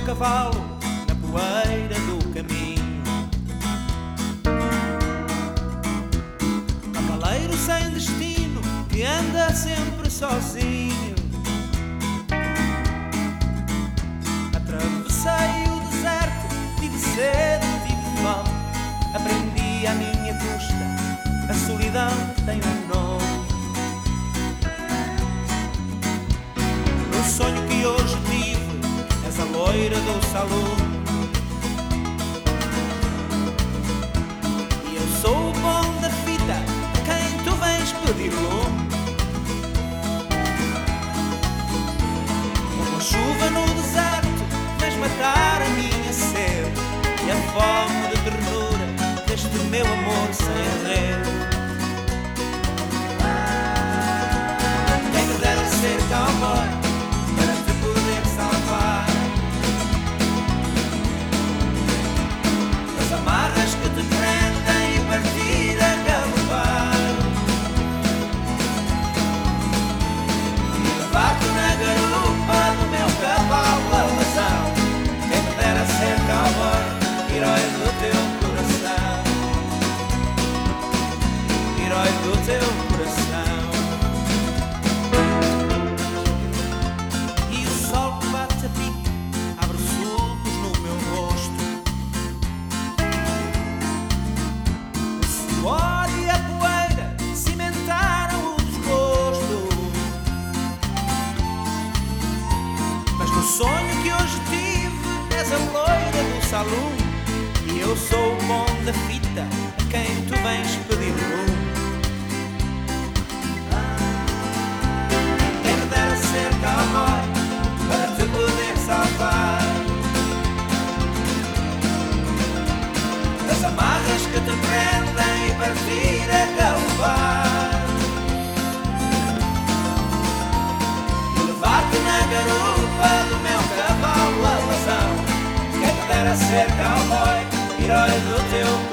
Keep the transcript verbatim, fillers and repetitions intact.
cavalo na poeira do caminho. Cavaleiro sem destino que anda sempre sozinho. Atravessei o deserto, tive sede, tive fome. Aprendi à minha custa, a solidão tem um nome. No sonho que hoje tive, és a loira do salão. E eu sou o bom da fita, a quem tu vens pedir lume. Como a chuva no deserto, vens matar a minha sede e a fome de ternura deste meu amor sem rede. Quem me dera ser cowboy para te poder salvar das amarras que te prendem e partir a galopar e levar-te na garupa do meu cavalo alazão. Quem me dera ser cowboy, herói do teu coração, herói do teu coração. E o sol que bate a pique abre sulcos no meu rosto. O suor e a poeira cimentaram o desgosto. Mas no sonho que hoje tive, és a loira do salão. E eu sou o bom da fita, a quem tu vens pedir lume. Quem me dera ser cowboy para te poder salvar das amarras que te prendem e partir a galopar e levar-te na garupa do meu cavalo alazão. Quem me dera ser cowboy, herói do teu